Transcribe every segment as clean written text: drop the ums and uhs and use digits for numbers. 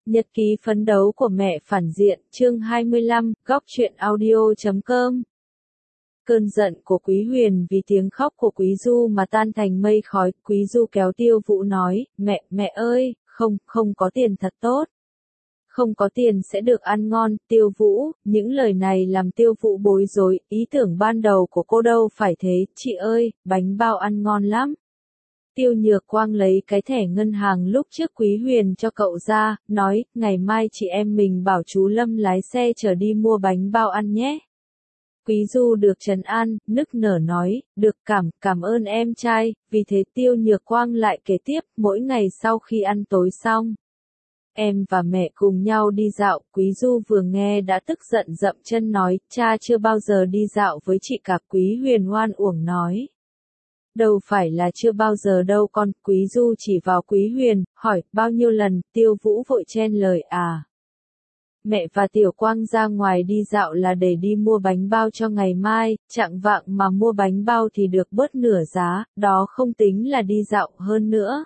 Nhật ký phấn đấu của mẹ phản diện, chương 25, góc truyện audio.com. Cơn giận của Quý Huyền vì tiếng khóc của Quý Du mà tan thành mây khói, Quý Du kéo Tiêu Vũ nói, mẹ ơi, không có tiền thật tốt. Không có tiền sẽ được ăn ngon, Tiêu Vũ, những lời này làm Tiêu Vũ bối rối, ý tưởng ban đầu của cô đâu phải thế, chị ơi, bánh bao ăn ngon lắm. Tiêu Nhược Quang lấy cái thẻ ngân hàng lúc trước Quý Huyền cho cậu ra, nói, ngày mai chị em mình bảo chú Lâm lái xe chở đi mua bánh bao ăn nhé. Quý Du được trấn an, nức nở nói, được cảm ơn em trai, vì thế Tiêu Nhược Quang lại kể tiếp, mỗi ngày sau khi ăn tối xong. Em và mẹ cùng nhau đi dạo, Quý Du vừa nghe đã tức giận dậm chân nói, cha chưa bao giờ đi dạo với chị cả. Quý Huyền oan uổng nói. Đâu phải là chưa bao giờ đâu con, Quý Du chỉ vào Quý Huyền, hỏi, bao nhiêu lần, Tiêu Vũ vội chen lời à. Mẹ và Tiểu Quang ra ngoài đi dạo là để đi mua bánh bao cho ngày mai, chạng vạng mà mua bánh bao thì được bớt nửa giá, đó không tính là đi dạo hơn nữa.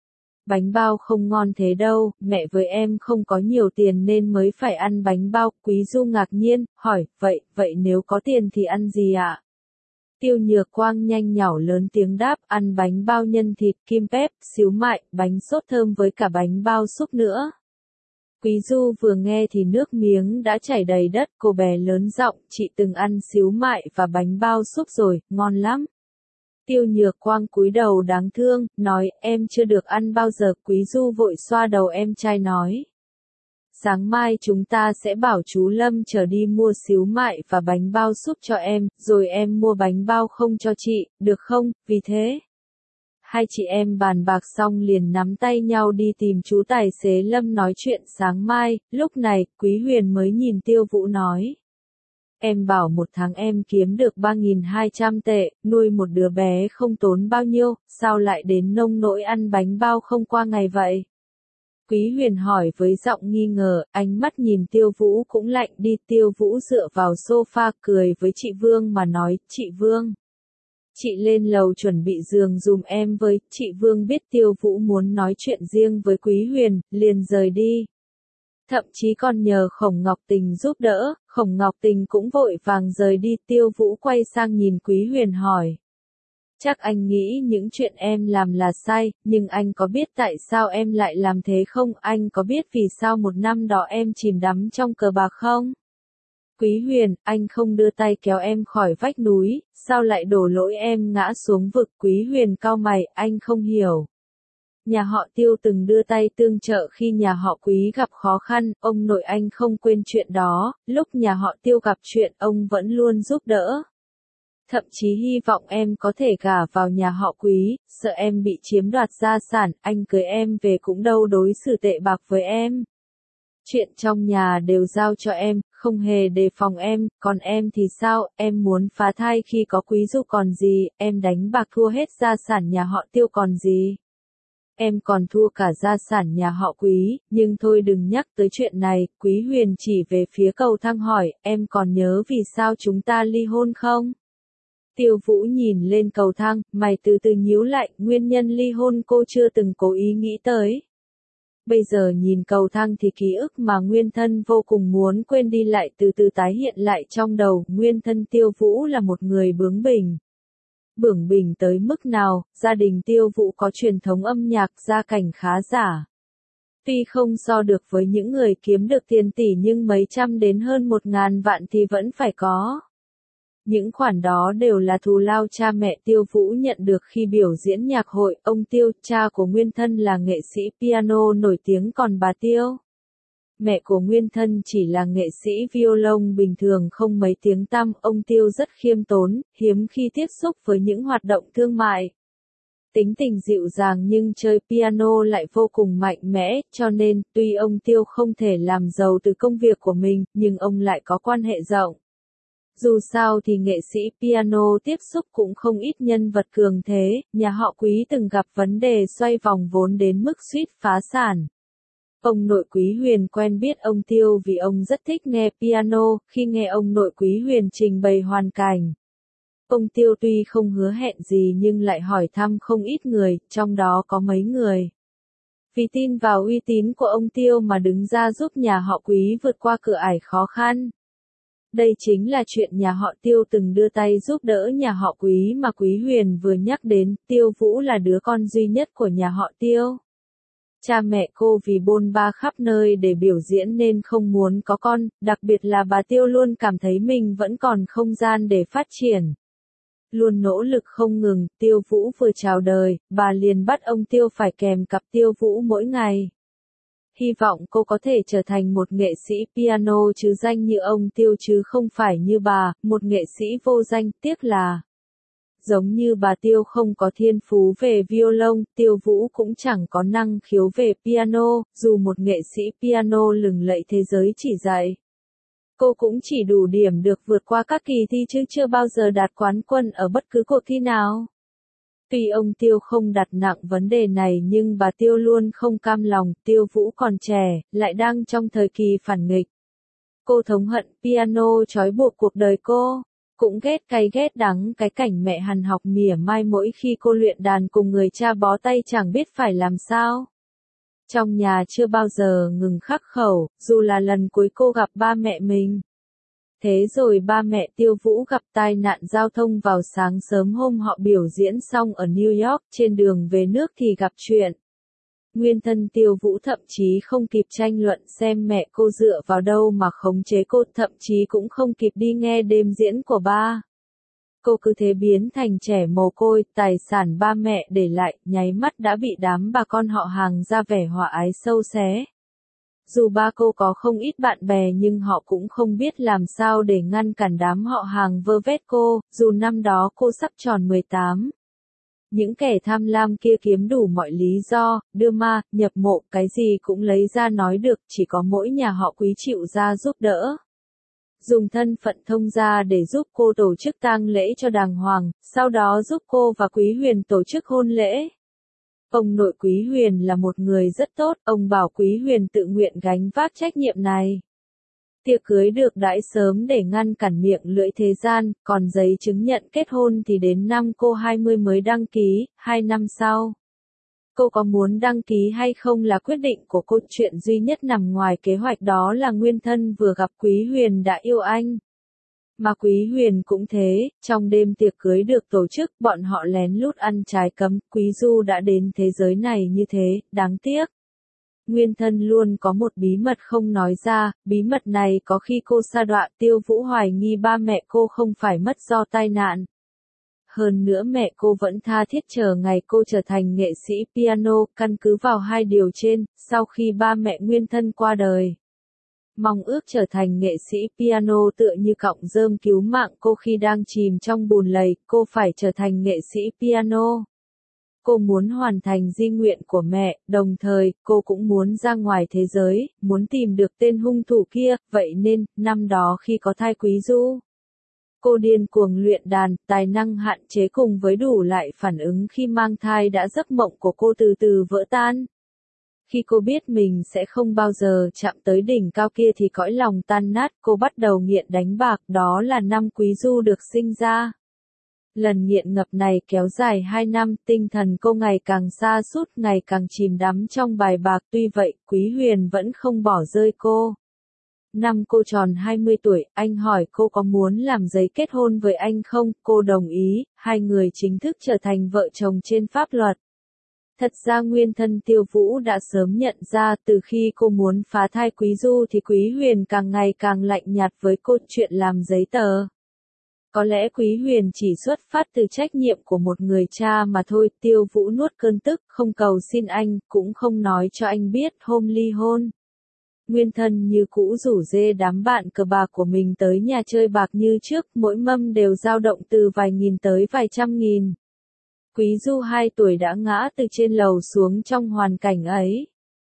Bánh bao không ngon thế đâu, mẹ với em không có nhiều tiền nên mới phải ăn bánh bao. Quý Du ngạc nhiên, hỏi, vậy nếu có tiền thì ăn gì ạ? Tiêu Nhược Quang nhanh nhảu lớn tiếng đáp, ăn bánh bao nhân thịt, kim pép, xíu mại, bánh sốt thơm với cả bánh bao súp nữa. Quý Du vừa nghe thì nước miếng đã chảy đầy đất, cô bé lớn giọng, chị từng ăn xíu mại và bánh bao súp rồi, ngon lắm. Tiêu Nhược Quang cúi đầu đáng thương, nói, em chưa được ăn bao giờ. Quý Du vội xoa đầu em trai nói. Sáng mai chúng ta sẽ bảo chú Lâm chở đi mua xíu mại và bánh bao súp cho em, rồi em mua bánh bao không cho chị, được không? Vì thế, hai chị em bàn bạc xong liền nắm tay nhau đi tìm chú tài xế Lâm nói chuyện sáng mai. Lúc này, Quý Huyền mới nhìn Tiêu Vũ nói. Em bảo một tháng em kiếm được 3.200 tệ, nuôi một đứa bé không tốn bao nhiêu, sao lại đến nông nỗi ăn bánh bao không qua ngày vậy? Quý Huyền hỏi với giọng nghi ngờ, ánh mắt nhìn Tiêu Vũ cũng lạnh đi. Tiêu Vũ dựa vào sofa cười với chị Vương mà nói, chị Vương. Chị lên lầu chuẩn bị giường dùm em với. Chị Vương biết Tiêu Vũ muốn nói chuyện riêng với Quý Huyền, liền rời đi. Thậm chí còn nhờ Khổng Ngọc Tình giúp đỡ, Khổng Ngọc Tình cũng vội vàng rời đi. Tiêu Vũ quay sang nhìn Quý Huyền hỏi. Chắc anh nghĩ những chuyện em làm là sai, nhưng anh có biết tại sao em lại làm thế không? Anh có biết vì sao một năm đó em chìm đắm trong cờ bạc không? Quý Huyền, anh không đưa tay kéo em khỏi vách núi, sao lại đổ lỗi em ngã xuống vực? Quý Huyền cau mày, anh không hiểu. Nhà họ Tiêu từng đưa tay tương trợ khi nhà họ Quý gặp khó khăn, ông nội anh không quên chuyện đó, lúc nhà họ Tiêu gặp chuyện ông vẫn luôn giúp đỡ. Thậm chí hy vọng em có thể gả vào nhà họ Quý, sợ em bị chiếm đoạt gia sản, anh cưới em về cũng đâu đối xử tệ bạc với em. Chuyện trong nhà đều giao cho em, không hề đề phòng em, còn em thì sao, em muốn phá thai khi có Quý Du còn gì, em đánh bạc thua hết gia sản nhà họ Tiêu còn gì. Em còn thua cả gia sản nhà họ Quý, nhưng thôi đừng nhắc tới chuyện này. Quý Huyền chỉ về phía cầu thang hỏi, em còn nhớ vì sao chúng ta ly hôn không? Tiêu Vũ nhìn lên cầu thang, mày từ từ nhíu lại, nguyên nhân ly hôn cô chưa từng cố ý nghĩ tới. Bây giờ nhìn cầu thang thì ký ức mà Nguyên Thân vô cùng muốn quên đi lại từ từ tái hiện lại trong đầu. Nguyên Thân Tiêu Vũ là một người bướng bỉnh. Bướng bỉnh tới mức nào, gia đình Tiêu Vũ có truyền thống âm nhạc gia cảnh khá giả. Tuy không so được với những người kiếm được tiền tỷ nhưng mấy trăm đến hơn 1.000 vạn thì vẫn phải có. Những khoản đó đều là thù lao cha mẹ Tiêu Vũ nhận được khi biểu diễn nhạc hội. Ông Tiêu, cha của Nguyên Thân là nghệ sĩ piano nổi tiếng, còn bà Tiêu, mẹ của Nguyên Thân chỉ là nghệ sĩ violon bình thường không mấy tiếng tăm. Ông Tiêu rất khiêm tốn, hiếm khi tiếp xúc với những hoạt động thương mại. Tính tình dịu dàng nhưng chơi piano lại vô cùng mạnh mẽ, cho nên, tuy ông Tiêu không thể làm giàu từ công việc của mình, nhưng ông lại có quan hệ rộng. Dù sao thì nghệ sĩ piano tiếp xúc cũng không ít nhân vật cường thế, nhà họ Quý từng gặp vấn đề xoay vòng vốn đến mức suýt phá sản. Ông nội Quý Huyền quen biết ông Tiêu vì ông rất thích nghe piano. Khi nghe ông nội Quý Huyền trình bày hoàn cảnh, ông Tiêu tuy không hứa hẹn gì nhưng lại hỏi thăm không ít người, trong đó có mấy người Vì tin vào uy tín của ông Tiêu mà đứng ra giúp nhà họ Quý vượt qua cửa ải khó khăn. Đây chính là chuyện nhà họ Tiêu từng đưa tay giúp đỡ nhà họ Quý mà Quý Huyền vừa nhắc đến. Tiêu Vũ là đứa con duy nhất của nhà họ Tiêu. Cha mẹ cô vì bôn ba khắp nơi để biểu diễn nên không muốn có con, đặc biệt là bà Tiêu luôn cảm thấy mình vẫn còn không gian để phát triển. Luôn nỗ lực không ngừng, Tiêu Vũ vừa chào đời, bà liền bắt ông Tiêu phải kèm cặp Tiêu Vũ mỗi ngày. Hy vọng cô có thể trở thành một nghệ sĩ piano chứ danh như ông Tiêu chứ không phải như bà, một nghệ sĩ vô danh. Tiếc là giống như bà Tiêu không có thiên phú về violon, Tiêu Vũ cũng chẳng có năng khiếu về piano, dù một nghệ sĩ piano lừng lẫy thế giới chỉ dạy. Cô cũng chỉ đủ điểm được vượt qua các kỳ thi chứ chưa bao giờ đạt quán quân ở bất cứ cuộc thi nào. Tuy ông Tiêu không đặt nặng vấn đề này nhưng bà Tiêu luôn không cam lòng, Tiêu Vũ còn trẻ, lại đang trong thời kỳ phản nghịch. Cô thống hận piano trói buộc cuộc đời cô, cũng ghét cay ghét đắng cái cảnh mẹ hằn học mỉa mai mỗi khi cô luyện đàn cùng người cha bó tay chẳng biết phải làm sao. Trong nhà chưa bao giờ ngừng khắc khẩu, dù là lần cuối cô gặp ba mẹ mình. Thế rồi ba mẹ Tiêu Vũ gặp tai nạn giao thông vào sáng sớm hôm họ biểu diễn xong ở New York, trên đường về nước thì gặp chuyện. Nguyên thân Tiêu Vũ thậm chí không kịp tranh luận xem mẹ cô dựa vào đâu mà khống chế cô, thậm chí cũng không kịp đi nghe đêm diễn của ba. Cô cứ thế biến thành trẻ mồ côi, tài sản ba mẹ để lại, nháy mắt đã bị đám bà con họ hàng ra vẻ hòa ái sâu xé. Dù ba cô có không ít bạn bè nhưng họ cũng không biết làm sao để ngăn cản đám họ hàng vơ vét cô, dù năm đó cô sắp tròn 18. Những kẻ tham lam kia kiếm đủ mọi lý do, đưa ma, nhập mộ, cái gì cũng lấy ra nói được, chỉ có mỗi nhà họ Quý chịu ra giúp đỡ. Dùng thân phận thông gia để giúp cô tổ chức tang lễ cho đàng hoàng, sau đó giúp cô và Quý Huyền tổ chức hôn lễ. Ông nội Quý Huyền là một người rất tốt, ông bảo Quý Huyền tự nguyện gánh vác trách nhiệm này. Tiệc cưới được đãi sớm để ngăn cản miệng lưỡi thế gian, còn giấy chứng nhận kết hôn thì đến năm cô 20 mới đăng ký, 2 năm sau. Cô có muốn đăng ký hay không là quyết định của cô, chuyện duy nhất nằm ngoài kế hoạch đó là nguyên thân vừa gặp Quý Huyền đã yêu anh. Mà Quý Huyền cũng thế, trong đêm tiệc cưới được tổ chức, bọn họ lén lút ăn trái cấm, Quý Du đã đến thế giới này như thế, đáng tiếc. Nguyên thân luôn có một bí mật không nói ra, bí mật này có khi cô sa đọa. Tiêu Vũ hoài nghi ba mẹ cô không phải mất do tai nạn. Hơn nữa mẹ cô vẫn tha thiết chờ ngày cô trở thành nghệ sĩ piano, căn cứ vào hai điều trên, sau khi ba mẹ nguyên thân qua đời. Mong ước trở thành nghệ sĩ piano tựa như cọng rơm cứu mạng cô khi đang chìm trong bùn lầy, cô phải trở thành nghệ sĩ piano. Cô muốn hoàn thành di nguyện của mẹ, đồng thời, cô cũng muốn ra ngoài thế giới, muốn tìm được tên hung thủ kia, vậy nên, năm đó khi có thai Quý Du, cô điên cuồng luyện đàn, tài năng hạn chế cùng với đủ lại phản ứng khi mang thai đã giấc mộng của cô từ từ vỡ tan. Khi cô biết mình sẽ không bao giờ chạm tới đỉnh cao kia thì cõi lòng tan nát, cô bắt đầu nghiện đánh bạc, đó là năm Quý Du được sinh ra. Lần nghiện ngập này kéo dài 2 năm, tinh thần cô ngày càng sa sút, ngày càng chìm đắm trong bài bạc, tuy vậy, Quý Huyền vẫn không bỏ rơi cô. Năm cô tròn 20 tuổi, anh hỏi cô có muốn làm giấy kết hôn với anh không, cô đồng ý, hai người chính thức trở thành vợ chồng trên pháp luật. Thật ra nguyên thân Tiêu Vũ đã sớm nhận ra từ khi cô muốn phá thai Quý Du thì Quý Huyền càng ngày càng lạnh nhạt với cô, chuyện làm giấy tờ. Có lẽ Quý Huyền chỉ xuất phát từ trách nhiệm của một người cha mà thôi. Tiêu Vũ nuốt cơn tức, không cầu xin anh, cũng không nói cho anh biết hôm ly hôn. Nguyên thân như cũ rủ rê đám bạn cờ bạc của mình tới nhà chơi bạc như trước, mỗi mâm đều dao động từ vài nghìn tới vài trăm nghìn. Quý Du 2 tuổi đã ngã từ trên lầu xuống trong hoàn cảnh ấy.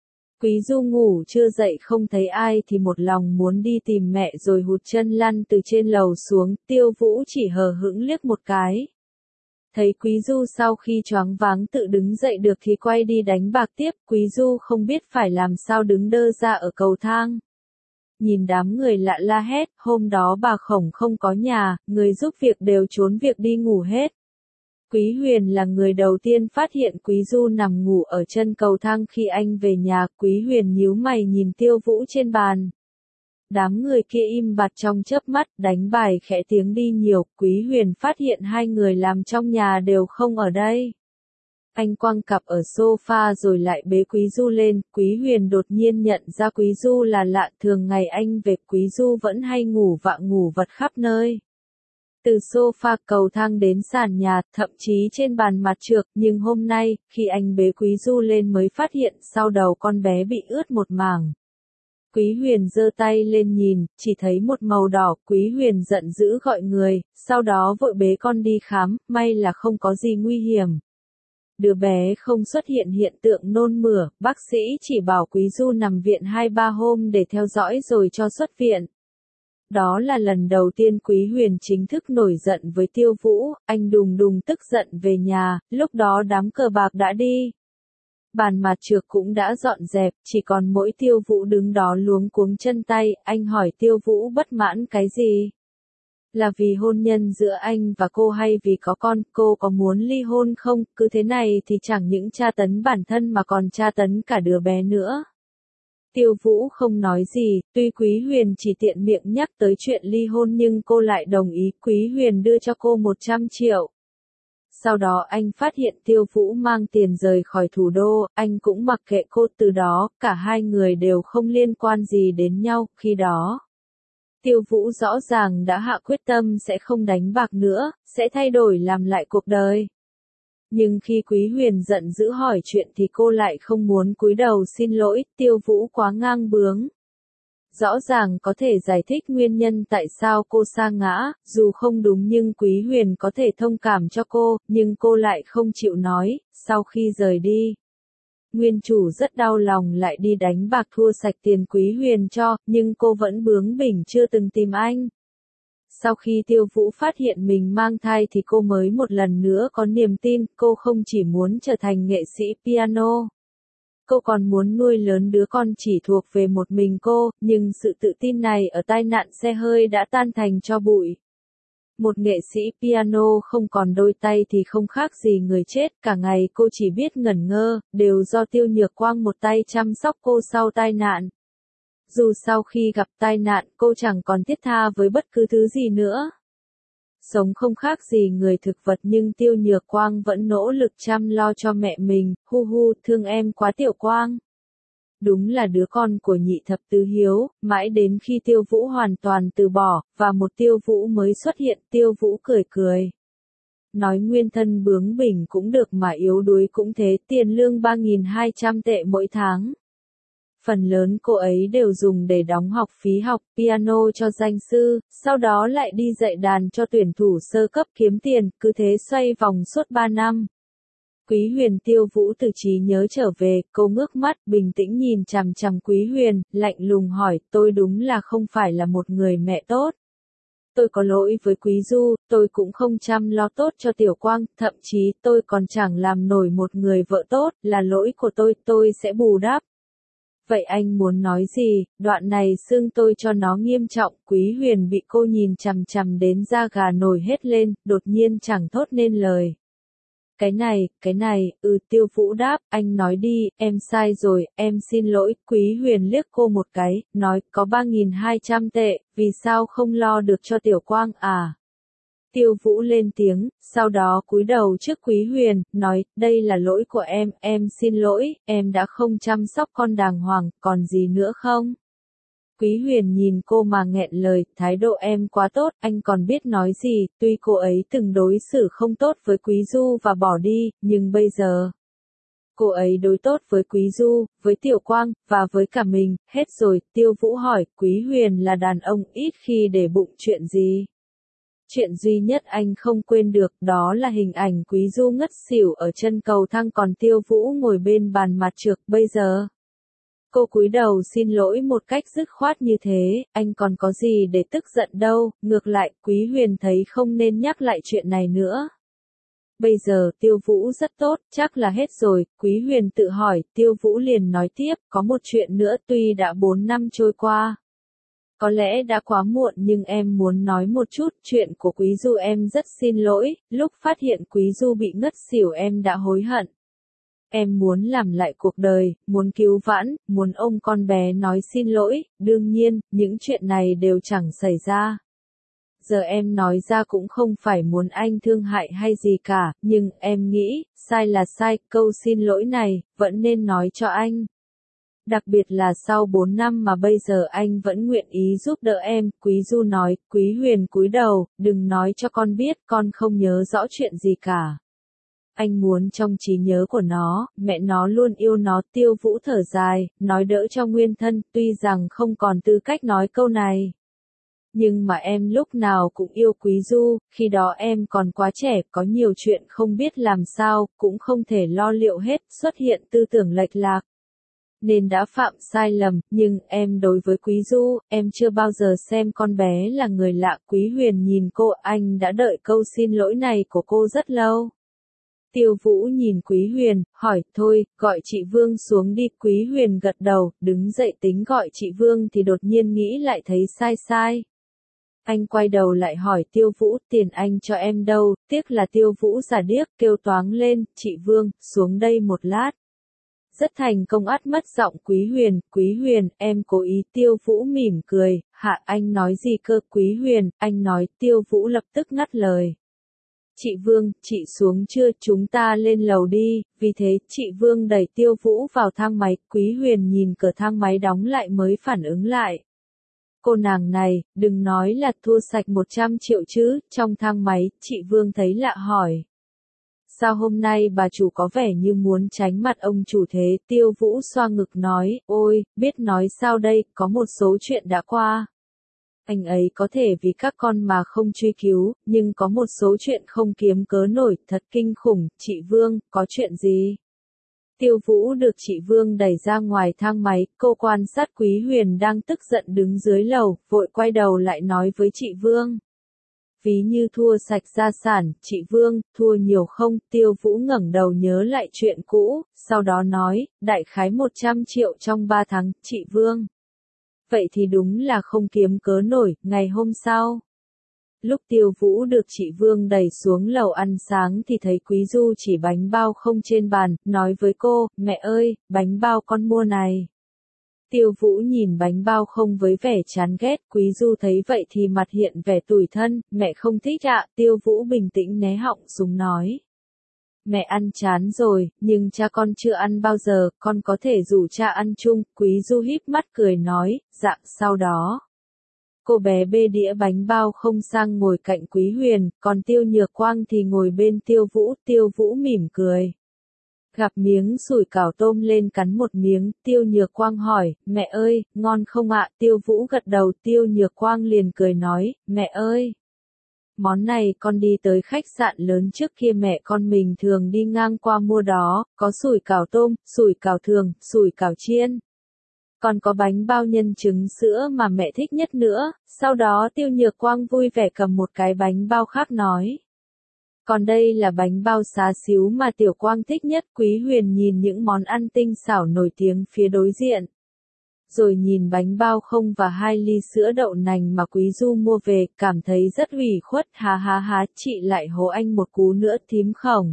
Quý Du ngủ chưa dậy không thấy ai thì một lòng muốn đi tìm mẹ rồi hụt chân lăn từ trên lầu xuống, Tiêu Vũ chỉ hờ hững liếc một cái. Thấy Quý Du sau khi choáng váng tự đứng dậy được thì quay đi đánh bạc tiếp, Quý Du không biết phải làm sao đứng đơ ra ở cầu thang. Nhìn đám người lạ la hét, hôm đó bà Khổng không có nhà, người giúp việc đều trốn việc đi ngủ hết. Quý Huyền là người đầu tiên phát hiện Quý Du nằm ngủ ở chân cầu thang khi anh về nhà. Quý Huyền nhíu mày nhìn Tiêu Vũ trên bàn. Đám người kia im bặt trong chớp mắt, đánh bài khẽ tiếng đi nhiều. Quý Huyền phát hiện hai người làm trong nhà đều không ở đây. Anh quăng cặp ở sofa rồi lại bế Quý Du lên. Quý Huyền đột nhiên nhận ra Quý Du là lạ, thường ngày anh về Quý Du vẫn hay ngủ vạ ngủ vật khắp nơi. Từ sofa, cầu thang đến sàn nhà, thậm chí trên bàn mặt trược, nhưng hôm nay, khi anh bế Quý Du lên mới phát hiện sau đầu con bé bị ướt một mảng. Quý Huyền giơ tay lên nhìn, chỉ thấy một màu đỏ. Quý Huyền giận dữ gọi người, sau đó vội bế con đi khám, may là không có gì nguy hiểm. Đứa bé không xuất hiện hiện tượng nôn mửa, bác sĩ chỉ bảo Quý Du nằm viện 2-3 hôm để theo dõi rồi cho xuất viện. Đó là lần đầu tiên Quý Huyền chính thức nổi giận với Tiêu Vũ, anh đùng đùng tức giận về nhà, lúc đó đám cờ bạc đã đi. Bàn mặt trược cũng đã dọn dẹp, chỉ còn mỗi Tiêu Vũ đứng đó luống cuống chân tay. Anh hỏi Tiêu Vũ bất mãn cái gì? Là vì hôn nhân giữa anh và cô hay vì có con, cô có muốn ly hôn không? Cứ thế này thì chẳng những tra tấn bản thân mà còn tra tấn cả đứa bé nữa. Tiêu Vũ không nói gì, tuy Quý Huyền chỉ tiện miệng nhắc tới chuyện ly hôn nhưng cô lại đồng ý. Quý Huyền đưa cho cô 100 triệu. Sau đó anh phát hiện Tiêu Vũ mang tiền rời khỏi thủ đô, anh cũng mặc kệ cô. Từ đó, cả hai người đều không liên quan gì đến nhau. Khi đó, Tiêu Vũ rõ ràng đã hạ quyết tâm sẽ không đánh bạc nữa, sẽ thay đổi làm lại cuộc đời. Nhưng khi Quý Huyền giận dữ hỏi chuyện thì cô lại không muốn cúi đầu xin lỗi. Tiêu Vũ quá ngang bướng. Rõ ràng có thể giải thích nguyên nhân tại sao cô sa ngã, dù không đúng nhưng Quý Huyền có thể thông cảm cho cô, nhưng cô lại không chịu nói. Sau khi rời đi, nguyên chủ rất đau lòng lại đi đánh bạc thua sạch tiền Quý Huyền cho, nhưng cô vẫn bướng bỉnh chưa từng tìm anh. Sau khi Tiêu Vũ phát hiện mình mang thai thì cô mới một lần nữa có niềm tin. Cô không chỉ muốn trở thành nghệ sĩ piano, cô còn muốn nuôi lớn đứa con chỉ thuộc về một mình cô, nhưng sự tự tin này ở tai nạn xe hơi đã tan thành tro bụi. Một nghệ sĩ piano không còn đôi tay thì không khác gì người chết, cả ngày cô chỉ biết ngẩn ngơ, đều do Tiêu Nhược Quang một tay chăm sóc cô sau tai nạn. Dù sau khi gặp tai nạn cô chẳng còn thiết tha với bất cứ thứ gì nữa. Sống không khác gì người thực vật nhưng Tiêu Nhược Quang vẫn nỗ lực chăm lo cho mẹ mình. Hu hu, thương em quá Tiểu Quang. Đúng là đứa con của nhị thập tứ hiếu. Mãi đến khi Tiêu Vũ hoàn toàn từ bỏ, và một Tiêu Vũ mới xuất hiện. Tiêu Vũ cười cười. Nói nguyên thân bướng bỉnh cũng được mà yếu đuối cũng thế. Tiền lương 3.200 tệ mỗi tháng. Phần lớn cô ấy đều dùng để đóng học phí học piano cho danh sư, sau đó lại đi dạy đàn cho tuyển thủ sơ cấp kiếm tiền, cứ thế xoay vòng suốt 3 năm. Quý Huyền Tiêu Vũ từ trí nhớ trở về, cô ngước mắt, bình tĩnh nhìn chằm chằm Quý Huyền, lạnh lùng hỏi, tôi đúng là không phải là một người mẹ tốt. Tôi có lỗi với Quý Du, tôi cũng không chăm lo tốt cho Tiểu Quang, thậm chí tôi còn chẳng làm nổi một người vợ tốt, là lỗi của tôi sẽ bù đắp. Vậy anh muốn nói gì? Đoạn này xương tôi cho nó nghiêm trọng. Quý Huyền bị cô nhìn chằm chằm đến da gà nổi hết lên, đột nhiên chẳng thốt nên lời. Cái này, Tiêu Vũ đáp, anh nói đi, em sai rồi, em xin lỗi. Quý Huyền liếc cô một cái, nói, có 3.200 tệ, vì sao không lo được cho Tiểu Quang à? Tiêu Vũ lên tiếng, sau đó cúi đầu trước Quý Huyền, nói, đây là lỗi của em xin lỗi, em đã không chăm sóc con đàng hoàng, còn gì nữa không? Quý Huyền nhìn cô mà nghẹn lời, thái độ em quá tốt, anh còn biết nói gì, tuy cô ấy từng đối xử không tốt với Quý Du và bỏ đi, nhưng bây giờ, cô ấy đối tốt với Quý Du, với Tiểu Quang, và với cả mình, hết rồi. Tiêu Vũ hỏi, Quý Huyền là đàn ông ít khi để bụng chuyện gì? Chuyện duy nhất anh không quên được đó là hình ảnh Quý Du ngất xỉu ở chân cầu thang còn Tiêu Vũ ngồi bên bàn mặt trược. Bây giờ, cô cúi đầu xin lỗi một cách dứt khoát như thế, anh còn có gì để tức giận đâu. Ngược lại, Quý Huyền thấy không nên nhắc lại chuyện này nữa. Bây giờ Tiêu Vũ rất tốt, chắc là hết rồi. Quý Huyền tự hỏi. Tiêu Vũ liền nói tiếp, có một chuyện nữa, tuy đã 4 năm trôi qua, Có lẽ đã quá muộn nhưng em muốn nói một chút chuyện của Quý Du, em rất xin lỗi, lúc phát hiện Quý Du bị ngất xỉu em đã hối hận. Em muốn làm lại cuộc đời, muốn cứu vãn, muốn ôm con bé nói xin lỗi, đương nhiên, những chuyện này đều chẳng xảy ra. Giờ em nói ra cũng không phải muốn anh thương hại hay gì cả, nhưng em nghĩ, sai là sai, câu xin lỗi này, vẫn nên nói cho anh. Đặc biệt là sau 4 năm mà bây giờ anh vẫn nguyện ý giúp đỡ em, Quý Du nói. Quý Huyền cúi đầu, đừng nói cho con biết, con không nhớ rõ chuyện gì cả. Anh muốn trong trí nhớ của nó, mẹ nó luôn yêu nó. Tiêu Vũ thở dài, nói đỡ cho Nguyên Thân, tuy rằng không còn tư cách nói câu này. Nhưng mà em lúc nào cũng yêu Quý Du, khi đó em còn quá trẻ, có nhiều chuyện không biết làm sao, cũng không thể lo liệu hết, xuất hiện tư tưởng lệch lạc. Nên đã phạm sai lầm, nhưng em đối với Quý Du, em chưa bao giờ xem con bé là người lạ. Quý Huyền nhìn cô, anh đã đợi câu xin lỗi này của cô rất lâu. Tiêu Vũ nhìn Quý Huyền, hỏi, thôi, gọi chị Vương xuống đi. Quý Huyền gật đầu, đứng dậy tính gọi chị Vương thì đột nhiên nghĩ lại thấy sai sai. Anh quay đầu lại hỏi Tiêu Vũ, tiền anh cho em đâu, tiếc là Tiêu Vũ giả điếc, kêu toáng lên, chị Vương, xuống đây một lát. Rất thành công ắt mất giọng Quý Huyền, em cố ý. Tiêu Vũ mỉm cười, hạ anh nói gì cơ? Quý Huyền, anh nói. Tiêu Vũ lập tức ngắt lời. Chị Vương, chị xuống chưa? Chúng ta lên lầu đi. Vì thế, chị Vương đẩy Tiêu Vũ vào thang máy. Quý Huyền nhìn cửa thang máy đóng lại mới phản ứng lại. Cô nàng này, đừng nói là thua sạch 100 triệu chứ. Trong thang máy, chị Vương thấy lạ hỏi. Sao hôm nay bà chủ có vẻ như muốn tránh mặt ông chủ thế? Tiêu Vũ xoa ngực nói, ôi, biết nói sao đây, có một số chuyện đã qua. Anh ấy có thể vì các con mà không truy cứu, nhưng có một số chuyện không kiếm cớ nổi, thật kinh khủng. Chị Vương, có chuyện gì? Tiêu Vũ được chị Vương đẩy ra ngoài thang máy, cô quan sát Quý Huyền đang tức giận đứng dưới lầu, vội quay đầu lại nói với chị Vương. Ví như thua sạch gia sản, chị Vương, thua nhiều không? Tiêu Vũ ngẩng đầu nhớ lại chuyện cũ, sau đó nói, đại khái 100 triệu trong 3 tháng, chị Vương. Vậy thì đúng là không kiếm cớ nổi. Ngày hôm sau, lúc Tiêu Vũ được chị Vương đẩy xuống lầu ăn sáng thì thấy Quý Du chỉ bánh bao không trên bàn, nói với cô, mẹ ơi, bánh bao con mua này. Tiêu Vũ nhìn bánh bao không với vẻ chán ghét, Quý Du thấy vậy thì mặt hiện vẻ tủi thân, mẹ không thích ạ. Tiêu Vũ bình tĩnh né họng xuống nói. Mẹ ăn chán rồi, nhưng cha con chưa ăn bao giờ, con có thể rủ cha ăn chung. Quý Du híp mắt cười nói, dạ. Sau đó, cô bé bê đĩa bánh bao không sang ngồi cạnh Quý Huyền, còn Tiêu Nhược Quang thì ngồi bên Tiêu Vũ. Tiêu Vũ mỉm cười. Gặp miếng sủi cảo tôm lên cắn một miếng, Tiêu Nhược Quang hỏi, mẹ ơi, ngon không ạ? Tiêu Vũ gật đầu. Tiêu Nhược Quang liền cười nói, mẹ ơi, món này con đi tới khách sạn lớn trước kia mẹ con mình thường đi ngang qua mua đó, có sủi cảo tôm, sủi cảo thường, sủi cảo chiên. Còn có bánh bao nhân trứng sữa mà mẹ thích nhất nữa. Sau đó Tiêu Nhược Quang vui vẻ cầm một cái bánh bao khác nói. Còn đây là bánh bao xá xíu mà Tiểu Quang thích nhất. Quý Huyền nhìn những món ăn tinh xảo nổi tiếng phía đối diện. Rồi nhìn bánh bao không và 2 ly sữa đậu nành mà Quý Du mua về, cảm thấy rất ủy khuất. Há, chị lại hố anh một cú nữa thím Khổng.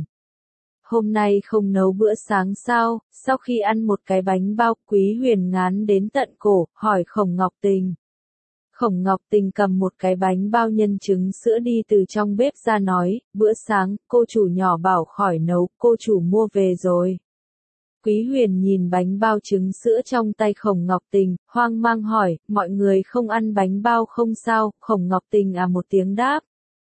Hôm nay không nấu bữa sáng sao? Sau khi ăn một cái bánh bao, Quý Huyền ngán đến tận cổ, hỏi Khổng Ngọc Tình. Khổng Ngọc Tình cầm một cái bánh bao nhân trứng sữa đi từ trong bếp ra nói, bữa sáng, cô chủ nhỏ bảo khỏi nấu, cô chủ mua về rồi. Quý Huyền nhìn bánh bao trứng sữa trong tay Khổng Ngọc Tình, hoang mang hỏi, mọi người không ăn bánh bao không sao? Khổng Ngọc Tình một tiếng đáp.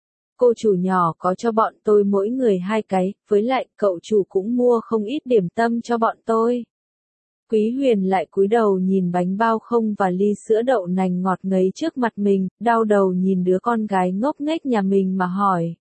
Cô chủ nhỏ có cho bọn tôi mỗi người 2 cái, với lại cậu chủ cũng mua không ít điểm tâm cho bọn tôi. Quý Huyền lại cúi đầu nhìn bánh bao không và ly sữa đậu nành ngọt ngấy trước mặt mình, đau đầu nhìn đứa con gái ngốc nghếch nhà mình mà hỏi.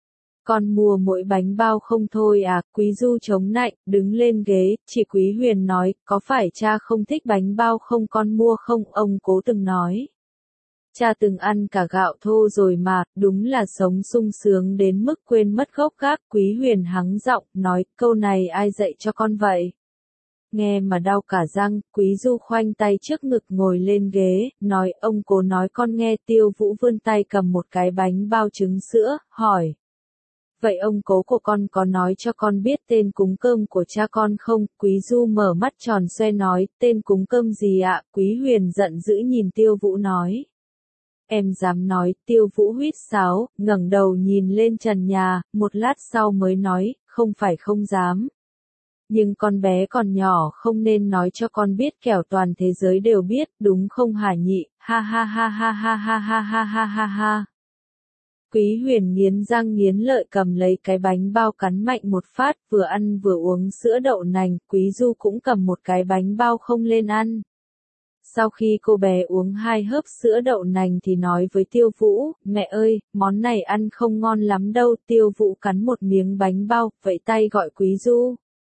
Con mua mỗi bánh bao không thôi à? Quý Du chống nạnh, đứng lên ghế, chỉ Quý Huyền nói, có phải cha không thích bánh bao không con mua không? Ông Cố từng nói. Cha từng ăn cả gạo thô rồi mà, đúng là sống sung sướng đến mức quên mất gốc gác. Quý Huyền hắng giọng, nói, câu này ai dạy cho con vậy? Nghe mà đau cả răng, Quý Du khoanh tay trước ngực ngồi lên ghế, nói ông cố nói con nghe. Tiêu Vũ vươn tay cầm một cái bánh bao trứng sữa, hỏi. Vậy ông cố của con có nói cho con biết tên cúng cơm của cha con không? Quý Du mở mắt tròn xoe nói, tên cúng cơm gì ạ? Quý Huyền giận dữ nhìn Tiêu Vũ nói. Em dám nói. Tiêu Vũ huýt sáo, ngẩng đầu nhìn lên trần nhà, một lát sau mới nói, không phải không dám. Nhưng con bé còn nhỏ không nên nói cho con biết kẻo toàn thế giới đều biết, đúng không hả nhị? Ha ha ha ha ha ha ha ha ha ha ha. Quý Huyền nghiến răng nghiến lợi cầm lấy cái bánh bao cắn mạnh một phát, vừa ăn vừa uống sữa đậu nành. Quý Du cũng cầm một cái bánh bao không lên ăn. Sau khi cô bé uống 2 hớp sữa đậu nành thì nói với Tiêu Vũ, mẹ ơi, món này ăn không ngon lắm đâu. Tiêu Vũ cắn một miếng bánh bao, vẫy tay gọi Quý Du.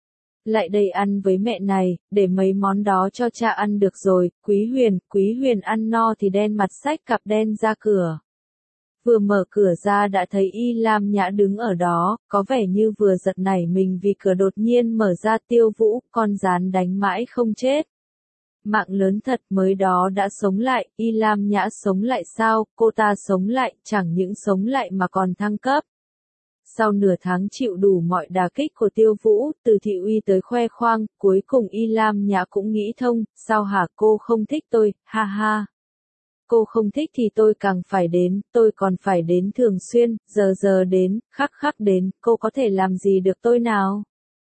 Lại đây ăn với mẹ này, để mấy món đó cho cha ăn được rồi. Quý Huyền ăn no thì đen mặt xách cặp đen ra cửa. Vừa mở cửa ra đã thấy Y Lam Nhã đứng ở đó, có vẻ như vừa giật nảy mình vì cửa đột nhiên mở ra. Tiêu Vũ, con gián đánh mãi không chết. Mạng lớn thật, mới đó đã sống lại. Y Lam Nhã sống lại sao? Cô ta sống lại, chẳng những sống lại mà còn thăng cấp. Sau nửa tháng chịu đủ mọi đả kích của Tiêu Vũ, từ thị uy tới khoe khoang, cuối cùng Y Lam Nhã cũng nghĩ thông. Sao hả, cô không thích tôi? Ha ha. Cô không thích thì tôi càng phải đến, tôi còn phải đến thường xuyên, giờ đến, khắc đến, cô có thể làm gì được tôi nào?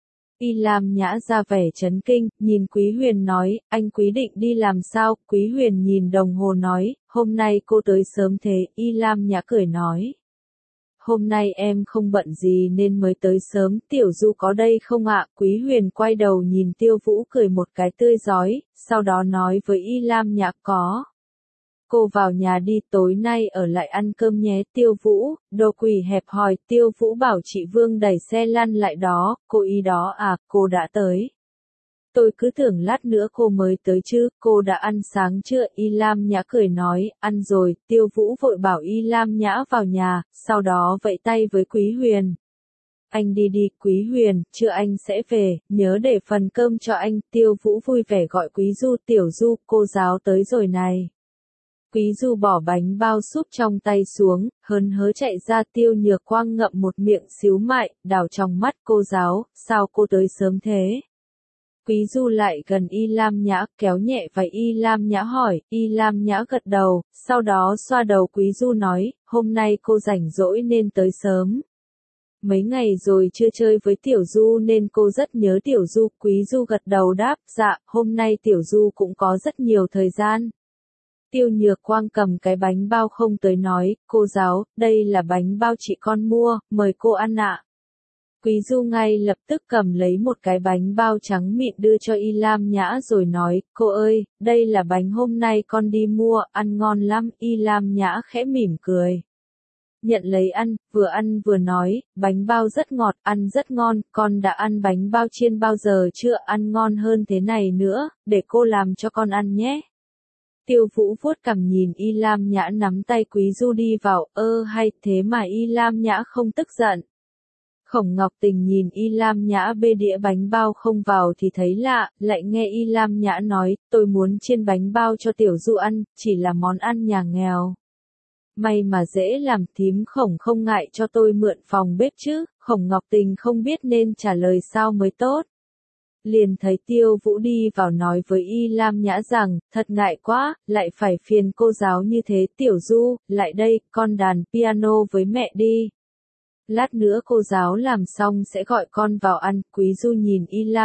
Y Lam Nhã ra vẻ chấn kinh, nhìn Quý Huyền nói, anh Quý định đi làm sao? Quý Huyền nhìn đồng hồ nói, hôm nay cô tới sớm thế. Y Lam Nhã cười nói. Hôm nay em không bận gì nên mới tới sớm. Tiểu Du có đây không ạ? Quý Huyền quay đầu nhìn Tiêu Vũ cười một cái tươi rói, sau đó nói với Y Lam Nhã có. Cô vào nhà đi, tối nay ở lại ăn cơm nhé. Tiêu Vũ, đồ quỷ hẹp hòi. Tiêu Vũ bảo chị Vương đẩy xe lăn lại đó. Cô ý đó à? Cô đã tới. Tôi cứ tưởng lát nữa cô mới tới chứ. Cô đã ăn sáng chưa? Y Lam Nhã cười nói, ăn rồi. Tiêu Vũ vội bảo Y Lam Nhã vào nhà, sau đó vẫy tay với Quý Huyền. Anh đi đi, Quý Huyền, chưa anh sẽ về, nhớ để phần cơm cho anh. Tiêu Vũ vui vẻ gọi Quý Du. Tiểu Du, cô giáo tới rồi này. Quý Du bỏ bánh bao súp trong tay xuống, hớn hớ chạy ra. Tiêu Nhược Quang ngậm một miệng xíu mại, đảo trong mắt. Cô giáo, sao cô tới sớm thế? Quý Du lại gần Y Lam Nhã, kéo nhẹ vai Y Lam Nhã hỏi. Y Lam Nhã gật đầu, sau đó xoa đầu Quý Du nói, hôm nay cô rảnh rỗi nên tới sớm. Mấy ngày rồi chưa chơi với Tiểu Du nên cô rất nhớ Tiểu Du. Quý Du gật đầu đáp, dạ, hôm nay Tiểu Du cũng có rất nhiều thời gian. Tiêu Nhược Quang cầm cái bánh bao không tới nói, cô giáo, đây là bánh bao chị con mua, mời cô ăn ạ. Quý Du ngay lập tức cầm lấy một cái bánh bao trắng mịn đưa cho Y Lam Nhã rồi nói, cô ơi, đây là bánh hôm nay con đi mua, ăn ngon lắm. Y Lam Nhã khẽ mỉm cười. Nhận lấy ăn vừa nói, bánh bao rất ngọt, ăn rất ngon, con đã ăn bánh bao chiên bao giờ chưa? Ăn ngon hơn thế này nữa, để cô làm cho con ăn nhé. Tiêu Vũ vuốt cằm nhìn Y Lam Nhã nắm tay Quý Du đi vào, hay thế mà Y Lam Nhã không tức giận. Khổng Ngọc Tình nhìn Y Lam Nhã bê đĩa bánh bao không vào thì thấy lạ, lại nghe Y Lam Nhã nói, tôi muốn chiên bánh bao cho Tiểu Du ăn, chỉ là món ăn nhà nghèo. May mà dễ làm, thím Khổng không ngại cho tôi mượn phòng bếp chứ? Khổng Ngọc Tình không biết nên trả lời sao mới tốt. Liền thấy Tiêu Vũ đi vào nói với Y Lam Nhã rằng, thật ngại quá, lại phải phiền cô giáo như thế. Tiểu Du, lại đây, con đàn piano với mẹ đi. Lát nữa cô giáo làm xong sẽ gọi con vào ăn. Quý Du nhìn